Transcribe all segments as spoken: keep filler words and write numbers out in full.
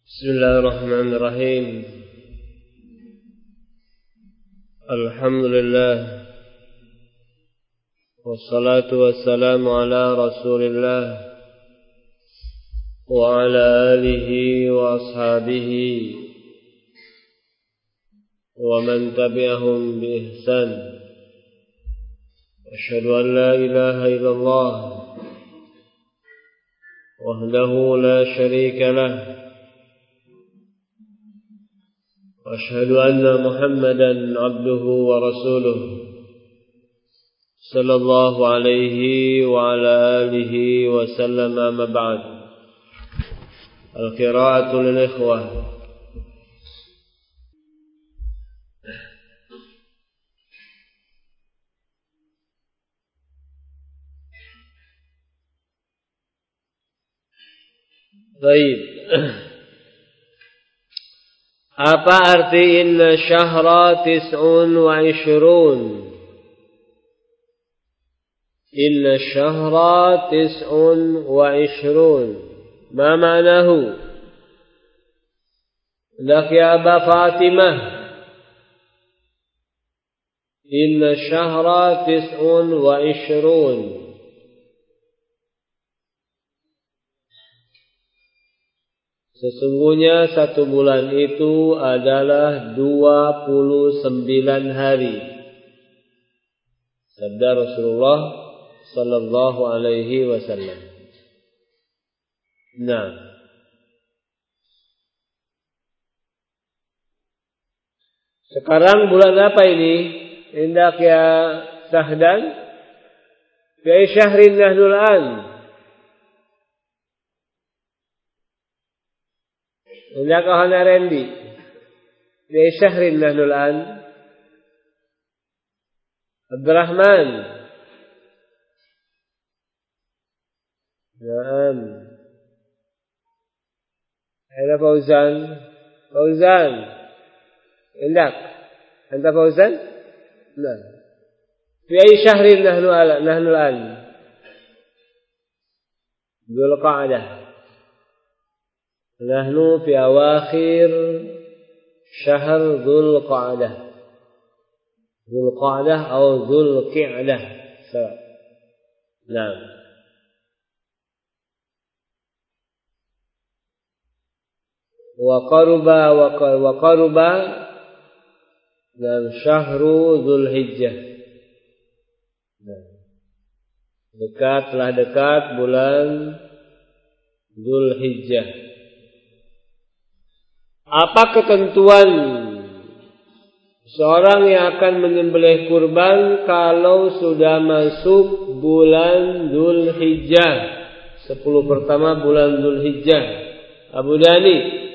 Bismillahirrahmanirrahim. Alhamdulillah. Wassalatu wassalamu ala Rasulillah wa ala alihi wa ashabihi wa man tabi'ahum bi ihsan. Asyhadu an la ilaha illallah wahdahu la syarika lah. وأشهد أن محمدا عبده ورسوله صلى الله عليه وعلى آله وسلم. أما بعد، القراءة للإخوة. Baik. Apa arti inna syahra tis'un wa ishrun? Inna syahra tis'un wa ishrun. Ma ma'nahu? Lak ya Aba Fatimah. Inna syahra tis'un wa ishrun. Sesungguhnya satu bulan itu adalah dua puluh sembilan hari. Sabda Rasulullah sallallahu alaihi wasallam. Nah, sekarang bulan apa ini? Hendak ya Sahdan? Fi syahrin nahnul an. Hendak Ohana Randy di syahrin nahnul an. Abdurrahman. Naam. Ada Fauzan. Fauzan. Hendak. Anta Fauzan? Nah. Fi syahrin nahnul an. Dzulqa'dah. Nahnu fi awakhir syahr Dzul Qa'dah. Dzul Qa'dah atau Dzul Qi'dah. Sawa. Naam. Wa qaruba wa qaruba dan syahru Dzul Hijjah. Dekat, telah dekat bulan Dzul Hijjah. Apa ketentuan seorang yang akan menyembelih kurban kalau sudah masuk bulan Dzul Hijjah, sepuluh pertama bulan Dzul Hijjah? Abu Dhani.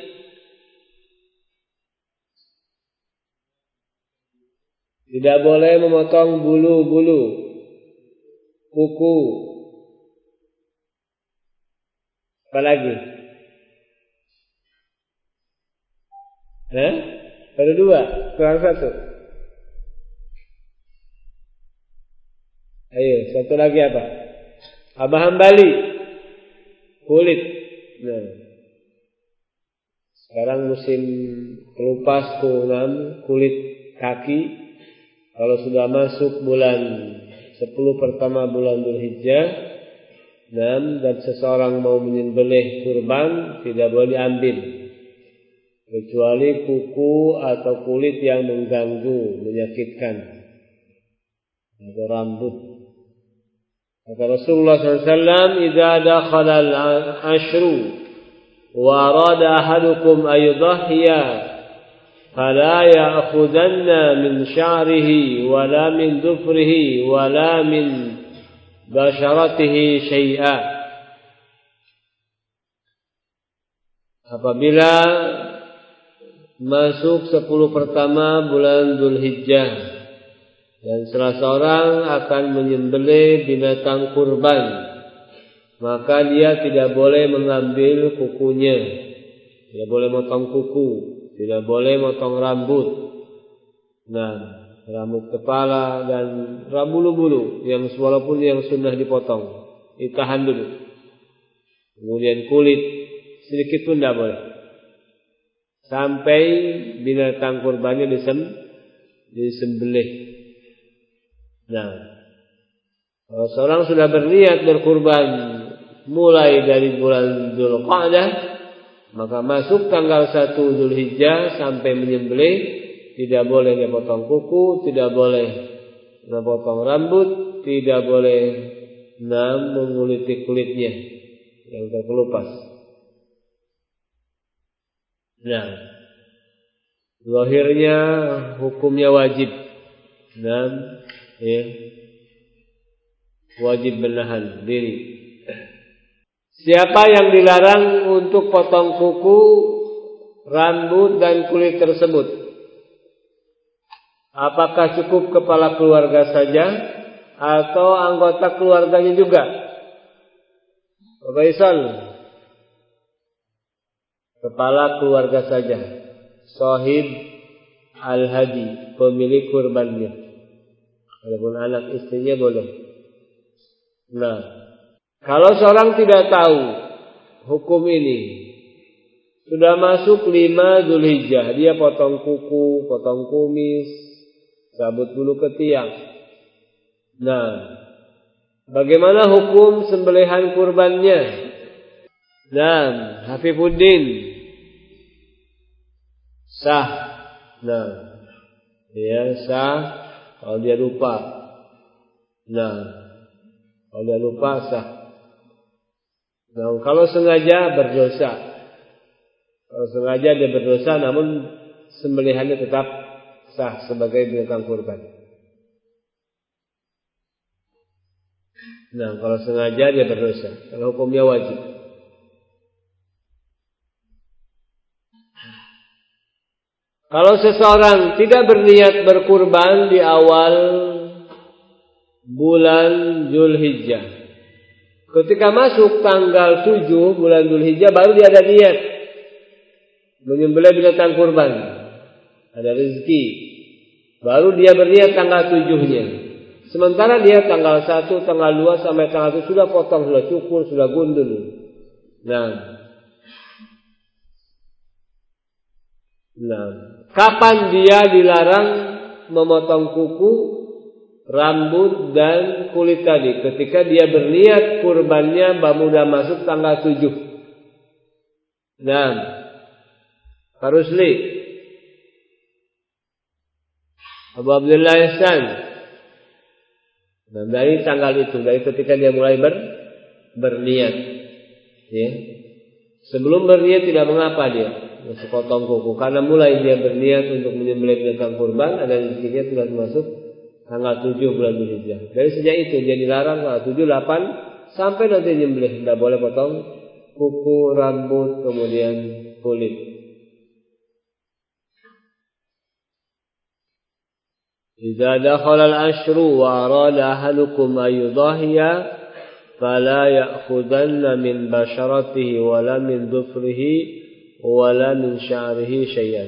Tidak boleh memotong bulu-bulu, kuku. Apa lagi? Eh? Baru dua, kurang satu. Ayo, satu lagi apa? Abah Hambali. Kulit. Nah. Sekarang musim kelupas keenam, kulit kaki. Kalau sudah masuk bulan sepuluh pertama bulan Dzulhijjah, enam, dan seseorang mau menyembelih kurban, tidak boleh diambil kecuali kuku atau kulit yang mengganggu, menyakitkan, atau rambut. Kata Rasulullah sallallahu alaihi wasallam, "Idza dakhala al-ashru wa arada ahadukum an yudhhiya, fala ya'khudanna min sya'rihi wala min dhufrihi wala min basharatihi syai'a." Apabila masuk sepuluh pertama bulan Dzulhijjah dan salah seorang akan menyembelih binatang kurban, maka dia tidak boleh mengambil kukunya, tidak boleh motong kuku, tidak boleh motong rambut. Nah, rambut kepala dan bulu-bulu yang walaupun yang sudah dipotong, ditahan dulu. Kemudian kulit sedikit pun tidak boleh. sampai binatang kurbannya disem, disembelih. Nah, kalau seorang sudah berniat berkurban mulai dari bulan Dzulqa'dah, maka masuk tanggal satu Dzulhijjah sampai menyembelih, tidak boleh dia potong kuku, tidak boleh dia potong rambut, tidak boleh nah, menguliti kulitnya yang terkelupas. Nah, zahirnya hukumnya wajib. Nah, ya, wajib menahan diri. Siapa yang dilarang untuk potong kuku, rambut dan kulit tersebut? Apakah cukup kepala keluarga saja atau anggota keluarganya juga? Bapak Isal, kepala keluarga saja, sahib al-hadi, pemilik kurbannya. Walaupun anak istrinya boleh. Nah, kalau seorang tidak tahu hukum ini, sudah masuk lima Dzulhijjah, dia potong kuku, potong kumis, cabut bulu ketiak. Nah, bagaimana hukum sembelihan kurbannya? Nah, Hafifuddin, sah. Nah, ya sah kalau dia lupa. Nah, kalau dia lupa sah. Nah, kalau sengaja berdosa. Kalau sengaja dia berdosa, namun sembelihannya tetap sah sebagai binatang kurban. Nah, kalau sengaja dia berdosa, kalau hukumnya wajib. Kalau seseorang tidak berniat berkurban di awal bulan Dzulhijjah, ketika masuk tanggal tujuh bulan Dzulhijjah baru dia ada niat menyembelih binatang kurban, ada rezeki, baru dia berniat tanggal tujuhnya. Sementara dia tanggal satu, tanggal dua sampai tanggal tujuh sudah potong, sudah cukur, sudah gundul. Nah, nah, kapan dia dilarang memotong kuku, rambut dan kulit tadi? Ketika dia berniat kurbannya sudah masuk tanggal tujuh. Nah, harus li Abu Abdullah Ihsan. Nah, dari tanggal itu, dari ketika dia mulai ber, berniat, ya. Sebelum berniat tidak mengapa dia masih potong kuku, karena mulai dia berniat untuk menyembelih binatang kurban, ada rezekinya sudah masuk tanggal tujuh bulan Dzulhijjah. Dari sejak itu dia dilarang tanggal tujuh, delapan sampai nanti menyembelih, tidak boleh potong kuku, rambut, kemudian kulit. Idza dakhala al-ashru wa arada ahadukum an yudhiya fala ya'khudanna min basharatihi wala min dhufrihi wala min sya'rihi syai'an.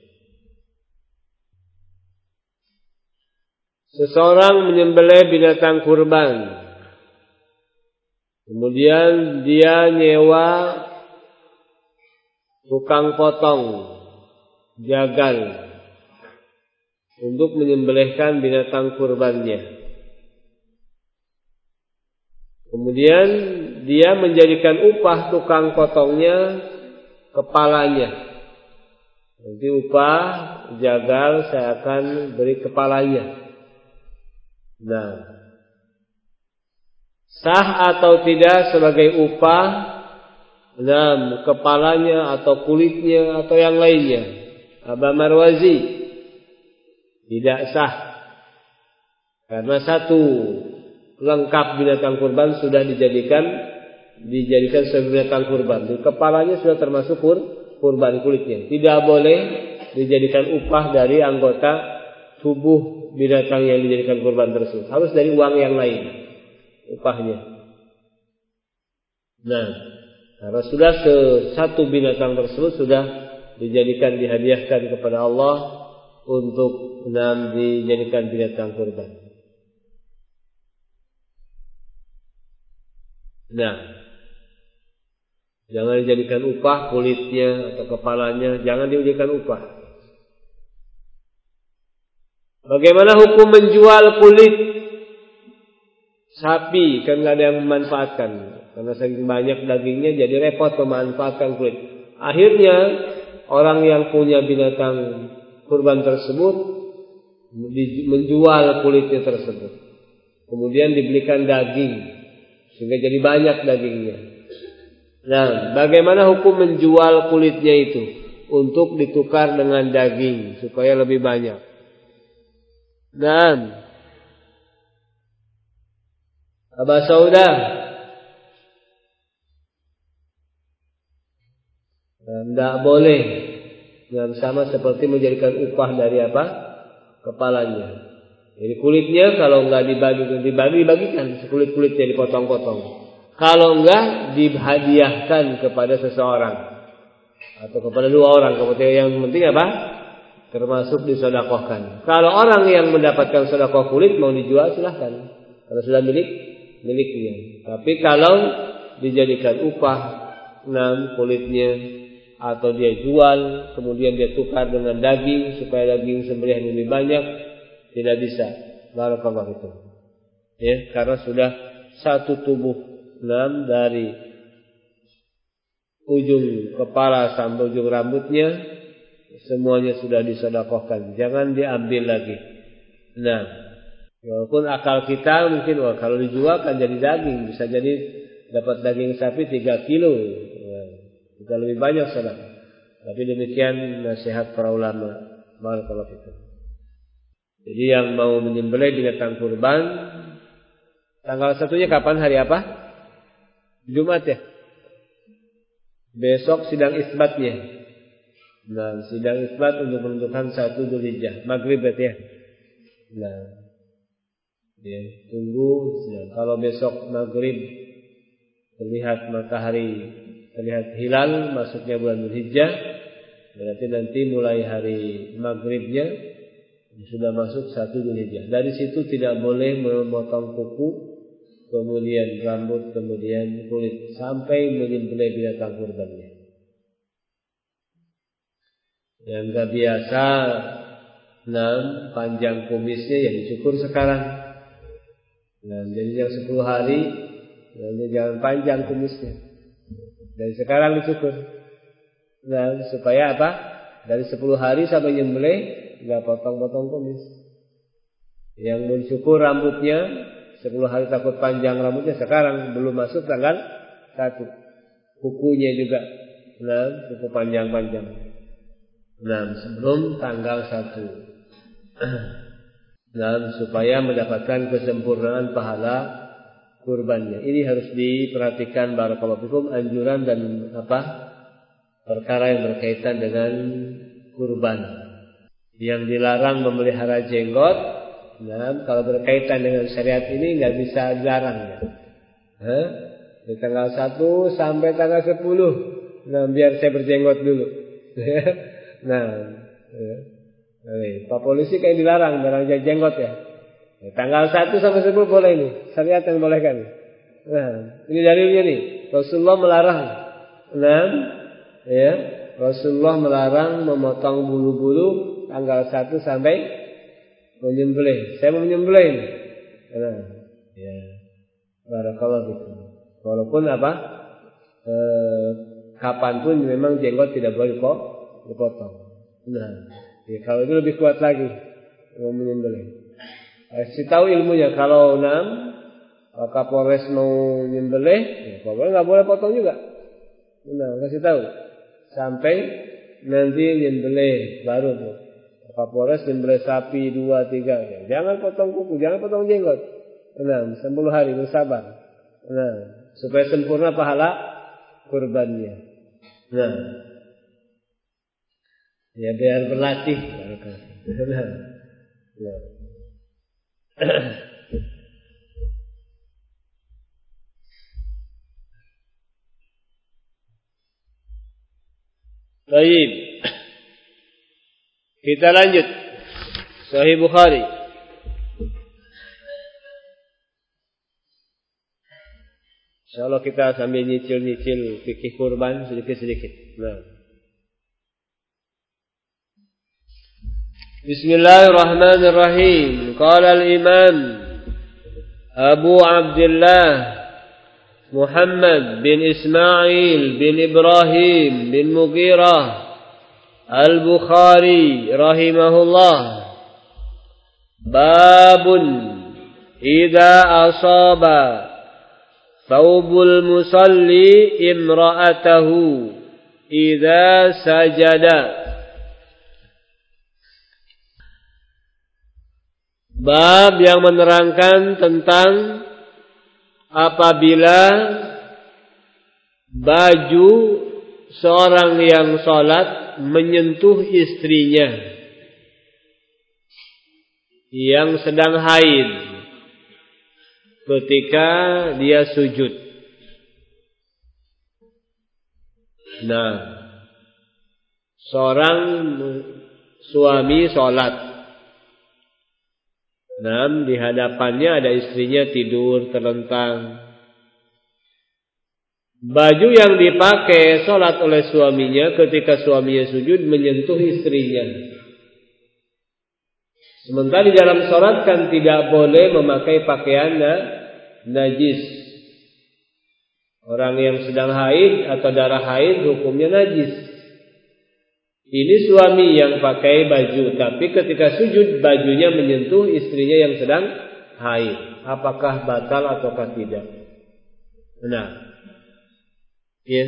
Seseorang menyembelih binatang kurban, kemudian dia nyewa tukang potong jagal untuk menyembelihkan binatang kurbannya. Kemudian dia menjadikan upah tukang potongnya kepalanya. Nanti upah jagal saya akan beri kepalanya. Nah, sah atau tidak sebagai upah nah, kepalanya atau kulitnya atau yang lainnya? Aba Marwazi, tidak sah. Karena satu lengkap binatang kurban sudah dijadikan dijadikan sebagai binatang kurban. Di kepalanya sudah termasuk kur, kurban kulitnya. Tidak boleh dijadikan upah dari anggota tubuh binatang yang dijadikan kurban tersebut. Harus dari uang yang lain upahnya. Nah, karena sudah satu binatang tersebut sudah dijadikan dihadiahkan kepada Allah untuk enam dijadikan binatang kurban. Nah, Jangan dijadikan upah kulitnya atau kepalanya, jangan dijadikan upah. Bagaimana hukum menjual kulit sapi? Kan nggak ada yang memanfaatkan, karena saking banyak dagingnya jadi repot memanfaatkan kulit. Akhirnya orang yang punya binatang kurban tersebut menjual kulitnya tersebut, kemudian dibelikan daging sehingga jadi banyak dagingnya. Nah, bagaimana hukum menjual kulitnya itu untuk ditukar dengan daging supaya lebih banyak? Dan Aba Saudah, tidak boleh. Yang sama seperti menjadikan upah dari apa? Kepalanya. Jadi kulitnya kalau enggak dibagi, dibagi dibagikan, kulit-kulitnya dipotong-potong. Kalau enggak dihadiahkan kepada seseorang atau kepada dua orang. Kemudian yang penting apa? Termasuk disedekahkan. Kalau orang yang mendapatkan sedekah kulit mau dijual silahkan. Kalau sudah milik miliknya. Tapi kalau dijadikan upah enam kulitnya atau dia jual kemudian dia tukar dengan daging supaya daging sembelihan lebih banyak, tidak bisa. Barakallahu fikum. Ya, karena sudah satu tubuh enam dari ujung kepala sampai ujung rambutnya semuanya sudah disedekahkan. Jangan diambil lagi. Nah, walaupun akal kita mungkin wah kalau dijual kan jadi daging, bisa jadi dapat daging sapi tiga kilo. Kita lebih banyak sedekah. Tapi demikian nasihat para ulama. Barakallahu fikum. Jadi yang mau menyembelih binatang kurban tanggal satunya kapan? Hari apa? Jumat ya. Besok sidang isbatnya. Nah, sidang isbat untuk menentukan satu Dzulhijjah, maghrib berarti ya. Nah, ya, tunggu. Nah, kalau besok maghrib terlihat matahari, terlihat hilal masuknya bulan Dzulhijjah, berarti nanti mulai hari maghribnya sudah masuk satu Dzulhijjah. Dari situ tidak boleh memotong kuku, kemudian rambut, kemudian kulit sampai menyembelih binatang kurbannya. Yang gak biasa enam panjang kumisnya ya dicukur sekarang. Nah, jadi yang sepuluh hari nanti jangan panjang kumisnya. Dari sekarang dicukur. Nah, supaya apa? Dari sepuluh hari sampai nyembelih enggak potong-potong kumis. Yang mencukur rambutnya sepuluh hari takut panjang rambutnya sekarang belum masuk tanggal satu. Kukunya juga. Nah, kuku panjang-panjang. Nah, sebelum tanggal satu. Nah, supaya mendapatkan kesempurnaan pahala kurbannya. Ini harus diperhatikan barakallahu fikum anjuran dan apa? Perkara yang berkaitan dengan kurban. Yang dilarang memelihara jenggot. Nah, kalau berkaitan dengan syariat ini enggak bisa dilarang ya. Hah? Dari tanggal satu sampai tanggal sepuluh. Nah, biar saya berjenggot dulu. Nah, ya. Pak polisi kayak dilarang barang jenggot ya. Ya tanggal satu sampai sepuluh boleh ini, syariat yang bolehkan. Nah, ini dalilnya nih. Rasulullah melarang. Nah, ya, Rasulullah melarang memotong bulu-bulu tanggal satu sampai menyembelih. Saya mau menyembelih ini. Nah, ya. Barakallahu fikum. Walaupun apa? Eh, kapanpun memang jenggot tidak boleh kok dipotong. Nah, ya, kalau itu lebih kuat lagi mau menyembelih. Kasih tahu ilmunya kalau enam Kapolres mau menyembelih, ya Kapolres nggak boleh potong juga. Nah, kasih tahu sampai nanti menyembelih baru tuh. Kapolres menyembelih sapi dua tiga, ya, jangan potong kuku, jangan potong jenggot. Nah, sepuluh hari bersabar. Nah, supaya sempurna pahala kurbannya. Nah. Ya biar berlatih. Baik. Kita lanjut. Sahih Bukhari. Insyaallah kita sambil nyicil-nyicil fikih kurban sedikit-sedikit. Nah. Bismillahirrahmanirrahim. Qala al-Imam Abu Abdullah Muhammad bin Ismail bin Ibrahim bin Mughirah Al-Bukhari rahimahullah. Babun idza asaba thawbul musalli imra'atahu idza sajada. Bab yang menerangkan tentang apabila baju seorang yang salat menyentuh istrinya yang sedang haid ketika dia sujud. Nah, seorang suami salat. Nah, di hadapannya ada istrinya tidur terlentang. Baju yang dipakai salat oleh suaminya ketika suaminya sujud menyentuh istrinya. Sementara di dalam salat kan tidak boleh memakai pakaian najis. Orang yang sedang haid atau darah haid hukumnya najis. Ini suami yang pakai baju, tapi ketika sujud bajunya menyentuh istrinya yang sedang haid. Apakah batal ataukah tidak? Nah, ya.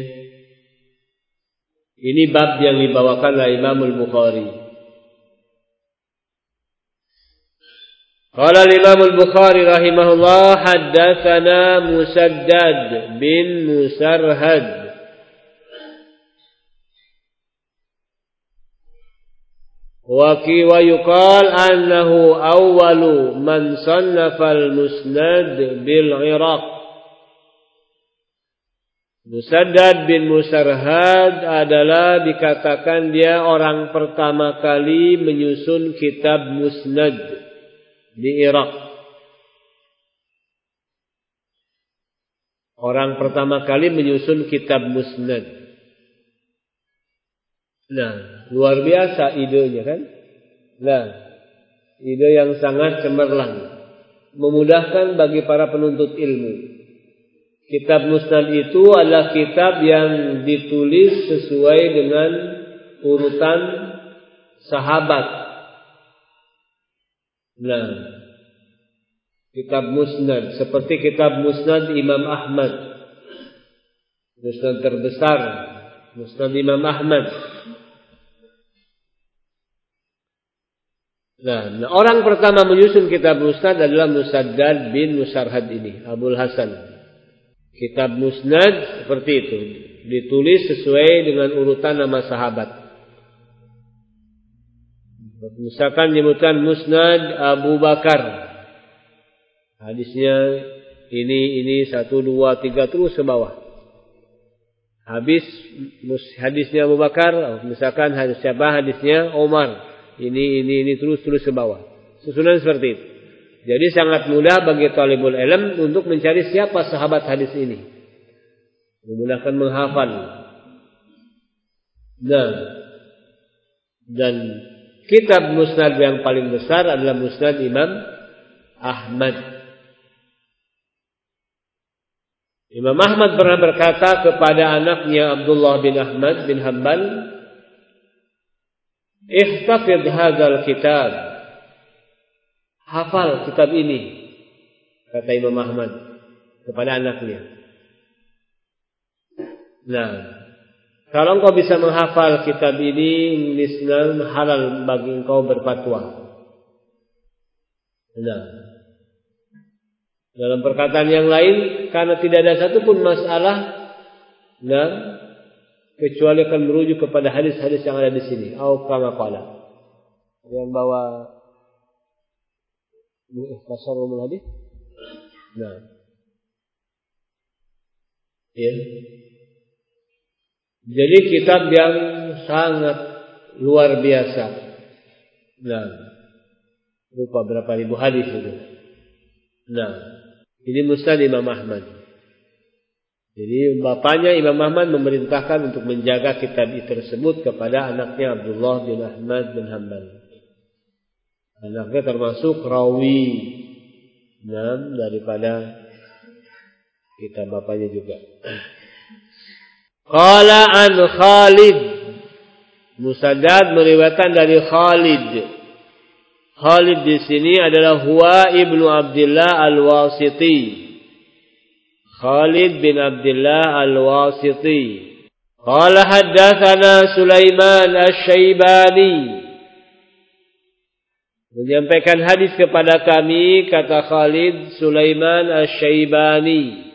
Ini bab yang dibawakan oleh Imam Al-Bukhari. Qala Imam Al-Bukhari rahimahullah, haddatsana Musaddad bin Musarhad. Wa yuqal annahu awwalu man sannafa al-musnad bil Iraq. Musaddad bin Musarhad adalah dikatakan dia orang pertama kali menyusun kitab musnad di Irak. Orang pertama kali menyusun kitab musnad. Nah, luar biasa idenya kan? Nah, ide yang sangat cemerlang, memudahkan bagi para penuntut ilmu. Kitab musnad itu adalah kitab yang ditulis sesuai dengan urutan sahabat. Nah, kitab musnad seperti kitab musnad Imam Ahmad, musnad terbesar, musnad Imam Ahmad. Nah, orang pertama menyusun kitab musnad adalah Musaddad bin Musarhad ini, Abul Hasan. Kitab musnad seperti itu, ditulis sesuai dengan urutan nama sahabat. Misalkan menyebutkan musnad Abu Bakar, hadisnya ini ini satu dua tiga terus ke bawah. Habis hadisnya Abu Bakar, misalkan hadis siapa, hadisnya Umar. Ini, ini, ini terus-terus ke bawah. Susunan seperti itu. Jadi sangat mudah bagi talibul ilm untuk mencari siapa sahabat hadis ini. Memudahkan menghafal. Nah, dan kitab musnad yang paling besar adalah musnad Imam Ahmad. Imam Ahmad pernah berkata kepada anaknya Abdullah bin Ahmad bin Hanbal, "Ihtafidh hadzal kitab." Hafal kitab ini, kata Imam Ahmad kepada anaknya. Nah, kalau engkau bisa menghafal kitab ini, niscaya halal bagi engkau berfatwa. Nah, dalam perkataan yang lain, karena tidak ada satupun masalah, nah, kecuali akan merujuk kepada hadis-hadis yang ada di sini. Au kama qala. Yang bawa Ikhtisar Ulumul Hadis. Nah. Ya. Jadi kitab yang sangat luar biasa. Nah. Lupa berapa ribu hadis itu. Nah, ini Musnad Imam Ahmad. Jadi bapaknya Imam Ahmad memerintahkan untuk menjaga kitab tersebut kepada anaknya Abdullah bin Ahmad bin Hanbal. Anaknya termasuk rawi enam daripada kitab bapaknya juga. Qala an Khalid, Musaddad meriwayatkan dari Khalid. Khalid di sini adalah huwa ibnu Abdullah al-Wasiti. Khalid bin Abdullah al-Wasiti. Qala haddatsana Sulaiman asy-Syaibani. Menyampaikan hadis kepada kami, kata Khalid, Sulaiman asy-Syaibani.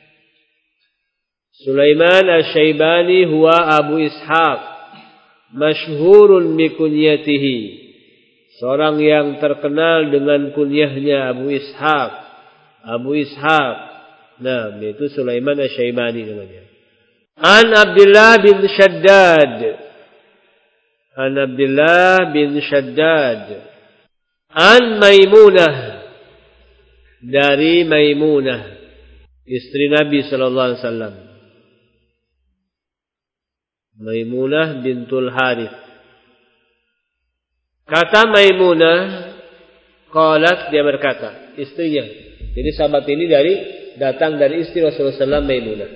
Sulaiman asy-Syaibani huwa Abu Ishaq, masyhurun bi kunyatihi. Seorang yang terkenal dengan kunyahnya Abu Ishaq. Abu Ishaq. Nah, itu Sulaiman asy-Syaibani namanya. An Abdullah bin Shaddad. An Abdullah bin Shaddad. An Maimunah. Dari Maimunah, istri Nabi sallallahu alaihi wasallam. Maimunah bintul Harith. Kata Maimunah, qalat, dia berkata, istrinya. Jadi sahabat ini dari datang dari istri Rasulullah sallallahu alaihi wasallam, Maimunah.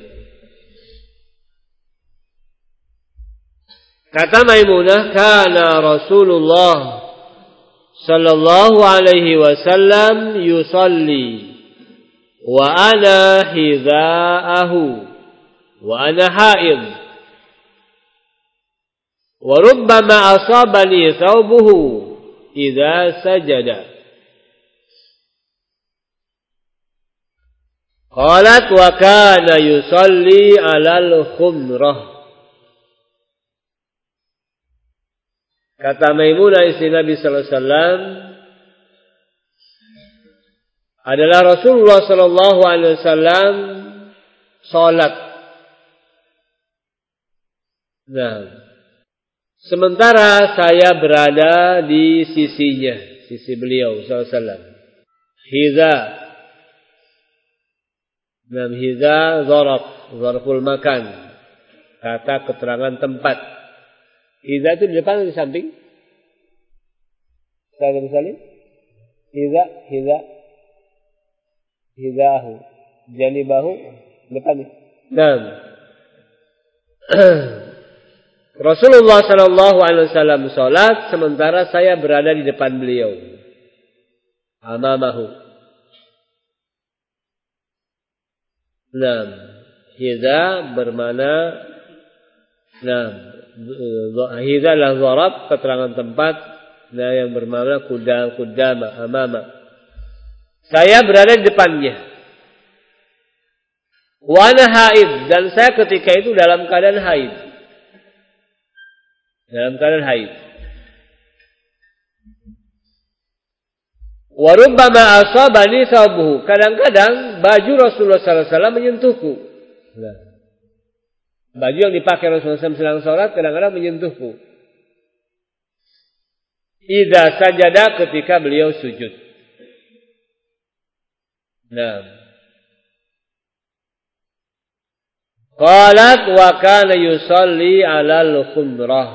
Kata Maimunah, kana Rasulullah sallallahu alaihi wasallam yusalli wa ana hidha'ahu wa ana haid wa rubbama asabani thawbuhu idza sajada. Qalat wa kana yusalli 'alal khumrah. Kata Maimunah istri Nabi sallallahu alaihi wasallam, adalah Rasulullah sallallahu alaihi wasallam salat. Nah, sementara saya berada di sisinya, sisi beliau sallallahu alaihi wasallam. Hiza. Nah, hiza zaraf, zarful makan. Kata keterangan tempat. Hiza itu di depan atau di samping? Saya misalnya. Hiza, hiza. Hizahu. Janibahu. Depan ni. Nah. Rasulullah sallallahu alaihi wasallam salat sementara saya berada di depan beliau. Amamahu. Nah, hiza bermana nah, hiza adalah zarab, keterangan tempat, nah yang bermakna kudam, kudama, amama. Saya berada di depannya. Wa ana haid, dan saya ketika itu dalam keadaan haid. Dalam keadaan haid. Wa rubbama asabani thawbuhu. Kadang-kadang baju Rasulullah sallallahu alaihi wasallam menyentuhku. Nah. Baju yang dipakai Rasulullah sallallahu alaihi wasallam sedang salat kadang-kadang menyentuhku. Idza sajada, ketika beliau sujud. Nah. Qalat wa kana yusalli 'alal khumrah.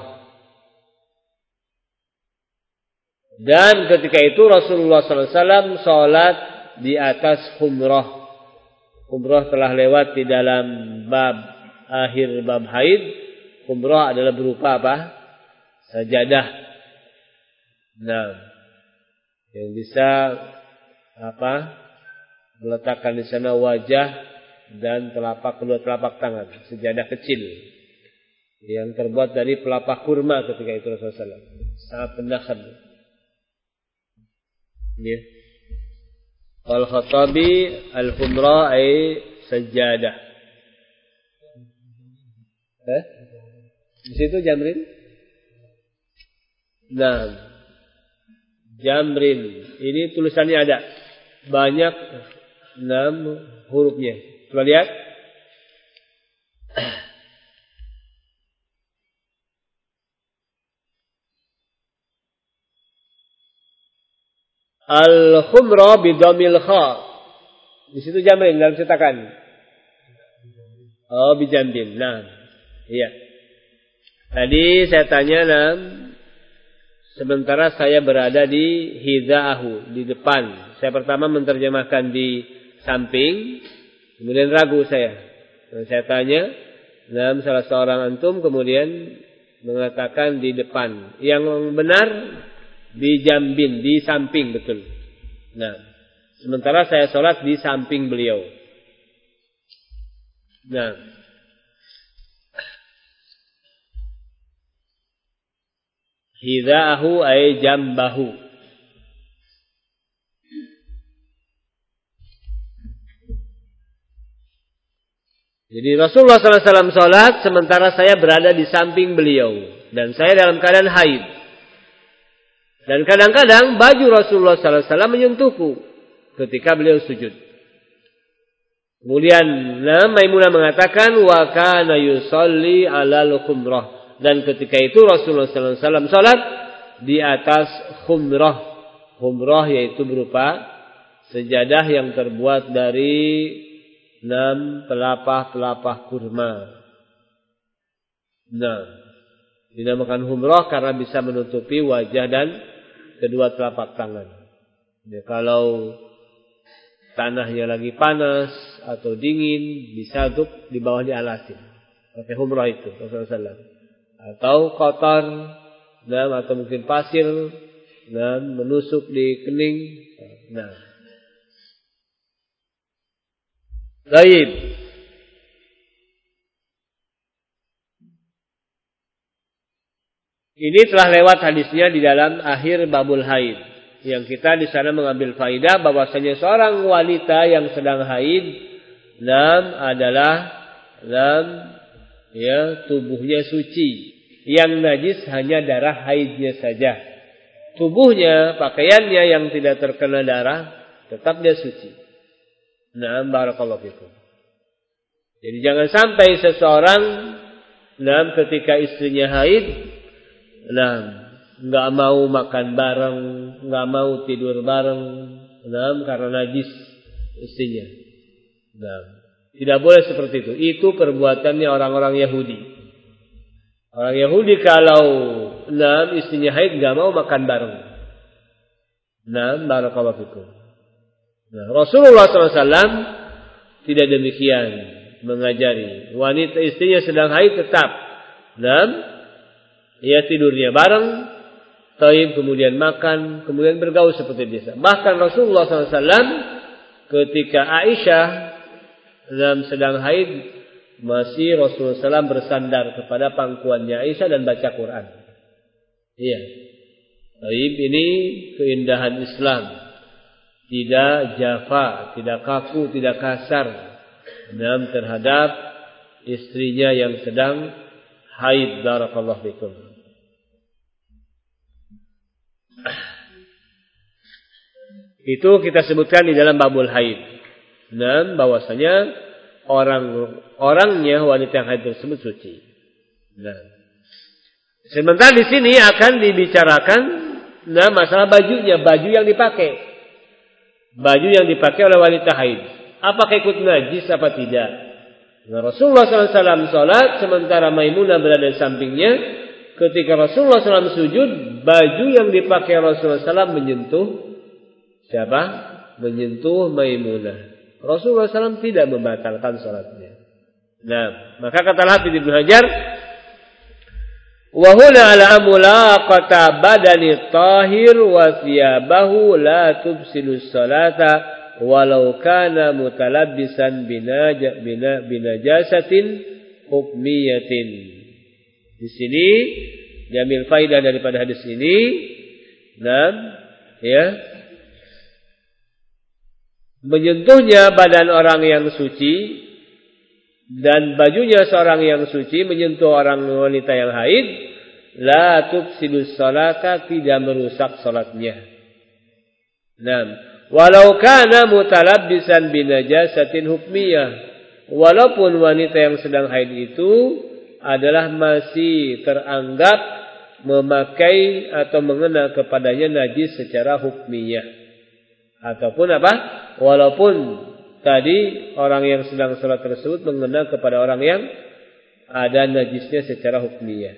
Dan ketika itu Rasulullah sallallahu alaihi wasallam salat di atas khumrah. Khumrah telah lewat di dalam bab akhir bab haid. Khumrah adalah berupa apa? Sajadah. Nah, yang bisa apa? Meletakkan di sana wajah dan telapak kedua telapak tangan, sejadah kecil yang terbuat dari pelepah kurma ketika itu Rasulullah sallallahu alaihi wasallam. Sangat pendahkan. Ya. Al-Khattabi al-Khumra ay sajadah. Eh? Di situ Jamrin. Nah, Jamrin. Ini tulisannya ada banyak enam hurufnya. Coba lihat. Al-Khumra bidhamil kha. Di situ Jamrin dalam cetakan. Oh, bijambin. Nah, iya. Tadi saya tanya, nah, sementara saya berada di hidaahu, di depan. Saya pertama menerjemahkan di samping, kemudian ragu saya. Nah, saya tanya, nah, salah seorang antum kemudian mengatakan di depan. Yang benar di jambin, di samping betul. Nah, sementara saya sholat di samping beliau. Nah, hidaahu ay jambahu. Jadi Rasulullah sallallahu alaihi wasallam sholat sementara saya berada di samping beliau dan saya dalam keadaan haid. Dan kadang-kadang baju Rasulullah sallallahu alaihi wasallam menyentuhku ketika beliau sujud. Kemudian nah, Maimunah mengatakan wa kana yusalli ala al-khumrah, dan ketika itu Rasulullah sallallahu alaihi wasallam salat di atas khumrah. Khumrah yaitu berupa sejadah yang terbuat dari enam pelepah-pelepah kurma. Nah, dinamakan khumrah karena bisa menutupi wajah dan kedua telapak tangan. Ya, kalau tanahnya lagi panas atau dingin, bisa untuk di bawah dialasin. Pakai khumrah itu, Rasulullah sallallahu alaihi wasallam. Atau kotor, nah, atau mungkin pasir, nah, menusuk di kening. Nah, baik. Ini telah lewat hadisnya di dalam akhir babul haid. Yang kita di sana mengambil faidah bahwasanya seorang wanita yang sedang haid nam adalah nam ya tubuhnya suci. Yang najis hanya darah haidnya saja. Tubuhnya, pakaiannya yang tidak terkena darah tetap dia suci. Naam barakallahu fikum. Jadi jangan sampai seseorang naam ketika istrinya haid naam enggak mau makan bareng, enggak mau tidur bareng, naam karena najis istrinya. Naam. Tidak boleh seperti itu. Itu perbuatannya orang-orang Yahudi. Orang Yahudi kalau naam istrinya haid enggak mau makan bareng. Naam barakallahu fikum. Nah, Rasulullah sallallahu alaihi wasallam tidak demikian mengajari. Wanita istrinya sedang haid tetap naam ia tidurnya bareng, taib kemudian makan, kemudian bergaul seperti biasa. Bahkan Rasulullah sallallahu alaihi wasallam ketika Aisyah naam sedang haid, masih Rasulullah sallallahu alaihi wasallam bersandar kepada pangkuannya Aisyah dan baca Quran. Iya. Taib ini keindahan Islam. Tidak jafa, tidak kaku, tidak kasar dalam terhadap istrinya yang sedang haid. Barakallahu fikum. Itu kita sebutkan di dalam babul haid. Dan bahwasanya orang orangnya wanita yang haid tersebut suci. Nah, sementara di sini akan dibicarakan nah masalah bajunya, baju yang dipakai. Baju yang dipakai oleh wanita haid. Apakah ikut najis apa tidak? Nah, Rasulullah sallallahu alaihi wasallam salat sementara Maimunah berada di sampingnya. Ketika Rasulullah sallallahu alaihi wasallam sujud, baju yang dipakai Rasulullah sallallahu alaihi wasallam menyentuh siapa? Menyentuh Maimunah. Rasulullah sallallahu alaihi wasallam tidak membatalkan salatnya. Nah, maka kata Al-Hafidz Ibnu Hajar, wa huna ala mulaqata badani tahir wa thiyabahu la tubsilu salata walau kana mutalabbisan binaja bina binajasatin hukmiyatin. Di sini diambil faidah daripada hadis ini. Nah, ya. Menyentuhnya badan orang yang suci dan bajunya seorang yang suci menyentuh orang wanita yang haid, la tufsidus salata, tidak merusak salatnya. Nah, walau kana mutalabbisan binajasatin hukmiyah, walaupun wanita yang sedang haid itu adalah masih teranggap memakai atau mengena kepadanya najis secara hukmiyah. Ataupun apa? Walaupun tadi orang yang sedang sholat tersebut mengenal kepada orang yang ada najisnya secara hukumiyah.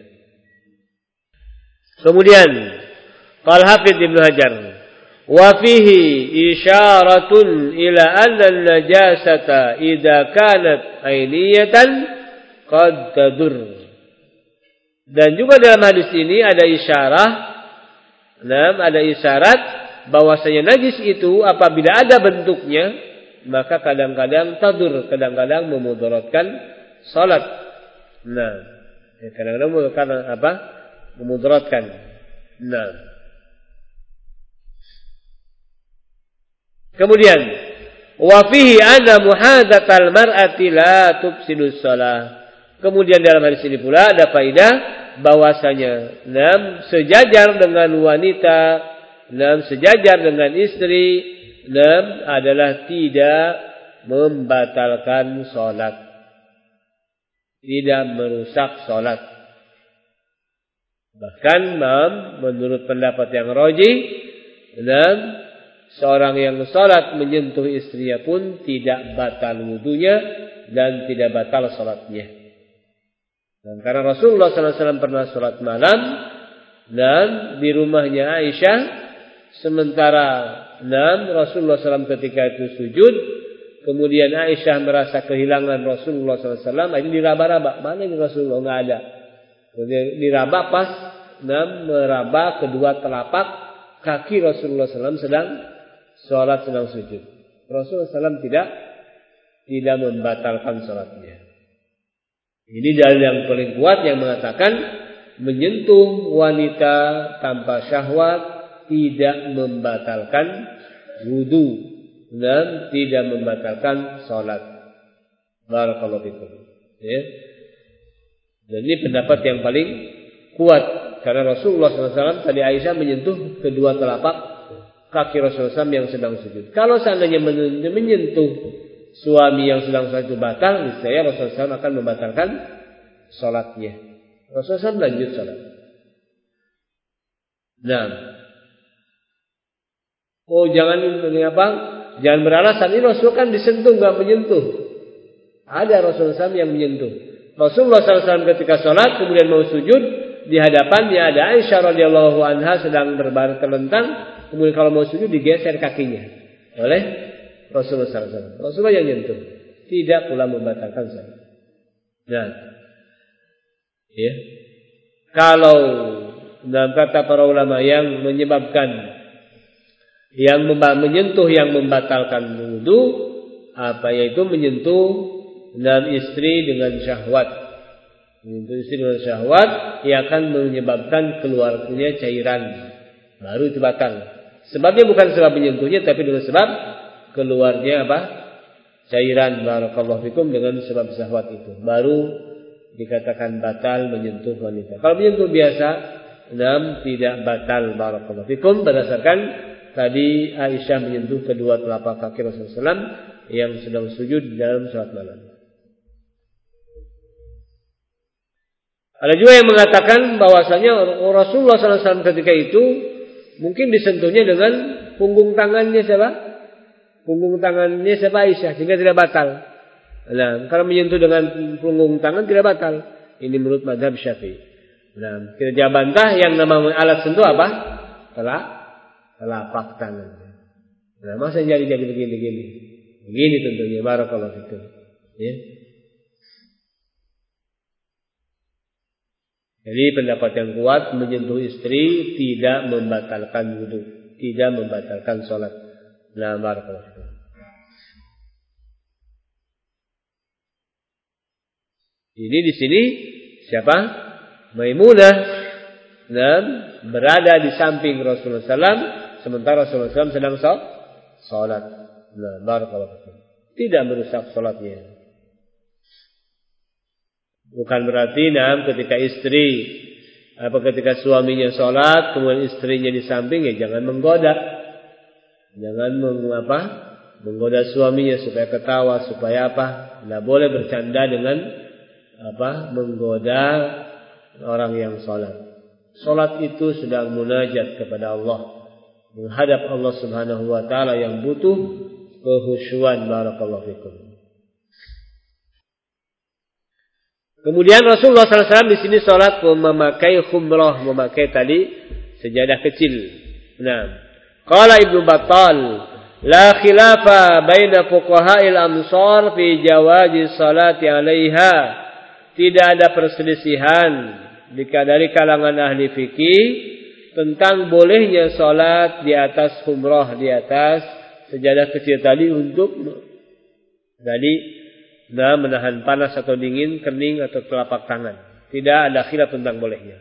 Kemudian qala Hafidz Ibnu Hajar wa fihi isyaratun ila anna an-najasata idza kanat ainiyatan qad tadur. Dan juga dalam hadis ini ada isyarat, nah, ada isyarat bahwasanya najis itu apabila ada bentuknya maka kadang-kadang tadur, kadang-kadang memudaratkan salat. Nah, kadang-kadang memudaratkan apa? Memudaratkan. Nah. Kemudian wa fihi anna muhadatsatal mar'ati la tufsidus shalah. Kemudian dalam hadis ini pula ada faedah bahwasanya enam sejajar dengan wanita, enam sejajar dengan istri, enam adalah tidak membatalkan salat. Tidak merusak salat. Bahkan enam menurut pendapat yang rajih, enam seorang yang salat menyentuh istrinya pun tidak batal wudunya dan tidak batal salatnya. Dan karena Rasulullah sallallahu alaihi wasallam pernah salat malam dan di rumahnya Aisyah, sementara dan Rasulullah sallallahu alaihi wasallam ketika itu sujud, kemudian Aisyah merasa kehilangan Rasulullah sallallahu alaihi wasallam, ini diraba-raba, mana ini Rasulullah, enggak ada. Kemudian diraba pas dan meraba kedua telapak kaki Rasulullah sallallahu alaihi wasallam sedang salat, sedang sujud. Rasulullah sallallahu alaihi wasallam tidak tidak membatalkan salatnya. Ini dalil yang paling kuat yang mengatakan menyentuh wanita tanpa syahwat tidak membatalkan wudu dan tidak membatalkan salat. Barakallahu fikum. Ya. Dan ini pendapat yang paling kuat karena Rasulullah sallallahu alaihi wasallam tadi Aisyah menyentuh kedua telapak kaki Rasulullah sallallahu alaihi wasallam yang sedang sujud. Kalau seandainya menyentuh suami yang sedang salat itu batal, niscaya Rasulullah sallallahu alaihi wasallam akan membatalkan salatnya. Rasulullah sallallahu alaihi wasallam lanjut salat. Nah, oh jangan ini apa? Jangan beralasan ini Rasul kan disentuh enggak menyentuh. Ada Rasulullah sallallahu alaihi wasallam yang menyentuh. Rasulullah sallallahu alaihi wasallam ketika salat kemudian mau sujud, di hadapannya ada Aisyah radhiyallahu anha sedang berbaring telentang, kemudian kalau mau sujud digeser kakinya oleh Rasulullah sallallahu alaihi wasallam. Rasulullah yang nyentuh, tidak pula membatalkan salat. Nah, ya. Kalau dalam kata para ulama yang menyebabkan yang menyentuh yang membatalkan wudu apa yaitu menyentuh dan istri dengan syahwat. Menyentuh istri dengan syahwat ia akan menyebabkan keluarnya cairan, baru itu batal. Sebabnya bukan sebab menyentuhnya tapi dengan sebab keluarnya apa? Cairan, barakallahu fikum, dengan sebab syahwat itu baru dikatakan batal menyentuh wanita. Kalau menyentuh biasa, enam tidak batal, barakallahu fikum, berdasarkan tadi Aisyah menyentuh kedua telapak kaki Rasulullah sallallahu alaihi wasallam yang sedang sujud dalam salat malam. Ada juga yang mengatakan bahwasanya Rasulullah sallallahu alaihi wasallam ketika itu mungkin disentuhnya dengan punggung tangannya siapa? Punggung tangannya siapa? Aisyah, sehingga tidak batal. Nah, kalau menyentuh dengan punggung tangan tidak batal. Ini menurut mazhab Syafi'i. Nah, kita jangan bantah yang namanya alat sentuh apa? Telak, telapak tangan. Nah, masa jadi jadi begini-begini. Begini tentunya, barakallahu fikum. Ya. Jadi pendapat yang kuat menyentuh istri tidak membatalkan wudu, tidak membatalkan salat. Nah, barakallahu fikum. Ini di sini siapa? Maimunah dan berada di samping Rasulullah sallallahu alaihi wasallam sementara Rasulullah sallallahu alaihi wasallam sedang salat. Nah, barakallahu fikum. Tidak merusak salatnya. Bukan berarti nah ketika istri apa ketika suaminya salat kemudian istrinya di samping ya jangan menggoda. Jangan mengapa? Menggoda suaminya supaya ketawa, supaya apa? Tidak boleh bercanda dengan apa? Menggoda orang yang salat. Salat itu sedang munajat kepada Allah, menghadap Allah Subhanahu wa taala yang butuh kehusyuan. Barakallahu fikum. Kemudian Rasulullah sallallahu alaihi wasallam di sini salat memakai khumrah, memakai tadi sejadah kecil. Nah, qala Ibnu Battal, la khilafa baina fuqaha'il amsar fi jawazi salati 'alaiha. Tidak ada perselisihan dari kalangan ahli fikih tentang bolehnya salat di atas khumrah, di atas sejadah kecil tadi untuk tadi nah, menahan panas atau dingin, kening atau telapak tangan. Tidak ada khilaf tentang bolehnya.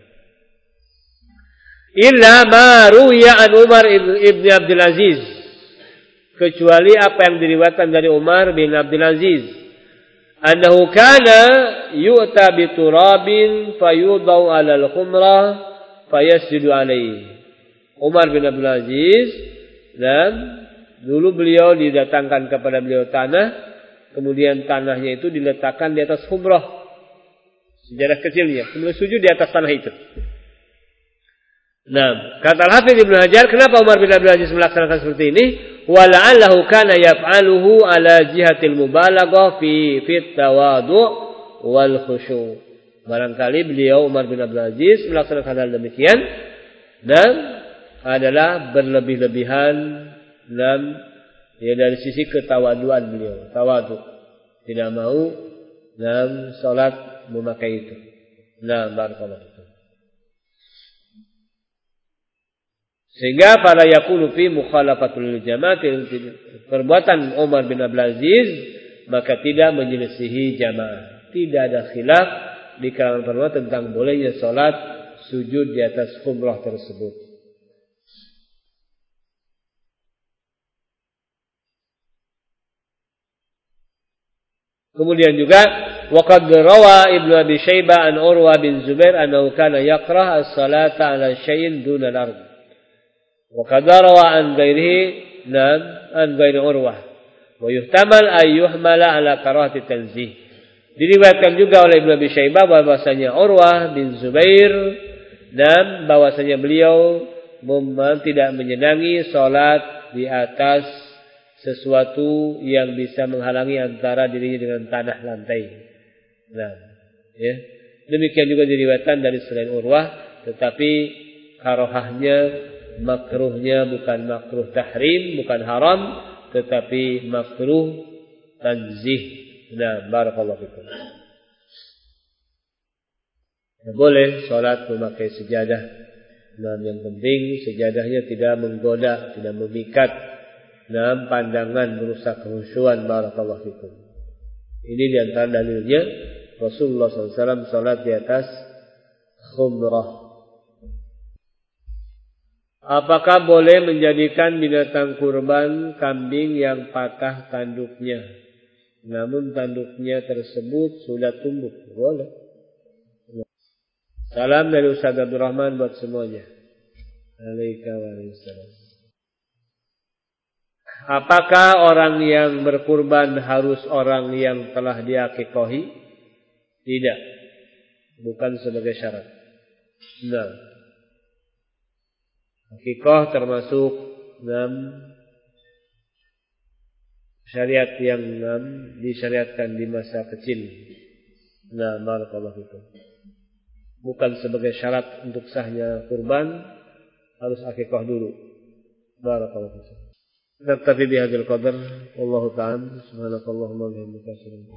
Illa ma ruwiya an Umar ibn Abdul Aziz. Kecuali apa yang diriwayatkan dari Umar bin Abdul Aziz. Annahu kana yu'ta bi turabin fayudau 'ala al-khumrah fayasjudu 'alaihi. Umar bin Abdul Aziz, dan dulu beliau didatangkan kepada beliau tanah, kemudian tanahnya itu diletakkan di atas khumrah, sejadah kecilnya, kemudian sujud di atas tanah itu. Nah, kata Al-Hafidz Ibnu Hajar, kenapa Umar bin Abdul Aziz melaksanakan seperti ini? Wala'allahu kana yaf'aluhu ala jihatil mubalaghah fi fit tawadu' wal khusyu'. Barangkali beliau Umar bin Abdul Aziz melaksanakan hal demikian dan adalah berlebih-lebihan dan ya dari sisi ketawaduan beliau, tawadu, tidak mau dalam salat memakai itu. Nah, barakallahu fikum. Sehingga pada yakunu fi mukhalafatul jamaah, perbuatan Umar bin Abdul Aziz maka tidak menyelisihi jamaah. Tidak ada khilaf di kalangan para ulama tentang bolehnya salat sujud di atas khumrah tersebut. Kemudian juga waqad rawa Ibnu Abi Syaibah an Urwa bin Zubair annahu kana yaqra as-salata 'ala syai'in duna al-ard. Wa qad rawa an ghairihi nan an ghairi Urwah. Wa yuhtamal ay yuhmala 'ala karahati tanzih. Diriwayatkan juga oleh Ibnu Abi Syaibah bahwasanya Urwah bin Zubair dan bahwasanya beliau tidak menyenangi salat di atas sesuatu yang bisa menghalangi antara dirinya dengan tanah lantai. Nah, ya. Demikian juga diriwayatkan dari selain Urwah, tetapi karohahnya, makruhnya bukan makruh tahrim, bukan haram, tetapi makruh tanzih. Nah, barakallahu fikum. Ya, boleh salat memakai sejadah. Nah, yang penting sejadahnya tidak menggoda, tidak memikat. Nah, pandangan merusak kehusyuan. Barakallahu fikum. Ini diantara dalilnya Rasulullah sallallahu alaihi wasallam salat di atas khumrah. Apakah boleh menjadikan binatang kurban kambing yang patah tanduknya, namun tanduknya tersebut sudah tumbuh? Boleh. Salam dari Ustaz Abdul Rahman buat semuanya. Waalaikumsalam. Apakah orang yang berkurban harus orang yang telah diakikohi? Tidak. Bukan sebagai syarat. Nah. Akikoh termasuk enam syariat yang enam disyariatkan di masa kecil. Nah, barakallahu fikum. Bukan sebagai syarat untuk sahnya kurban harus akikoh dulu. Barakallahu fikum. Naktafi bihadzal qadar wallahu ta'ala subhanakallahumma wa bihamdika.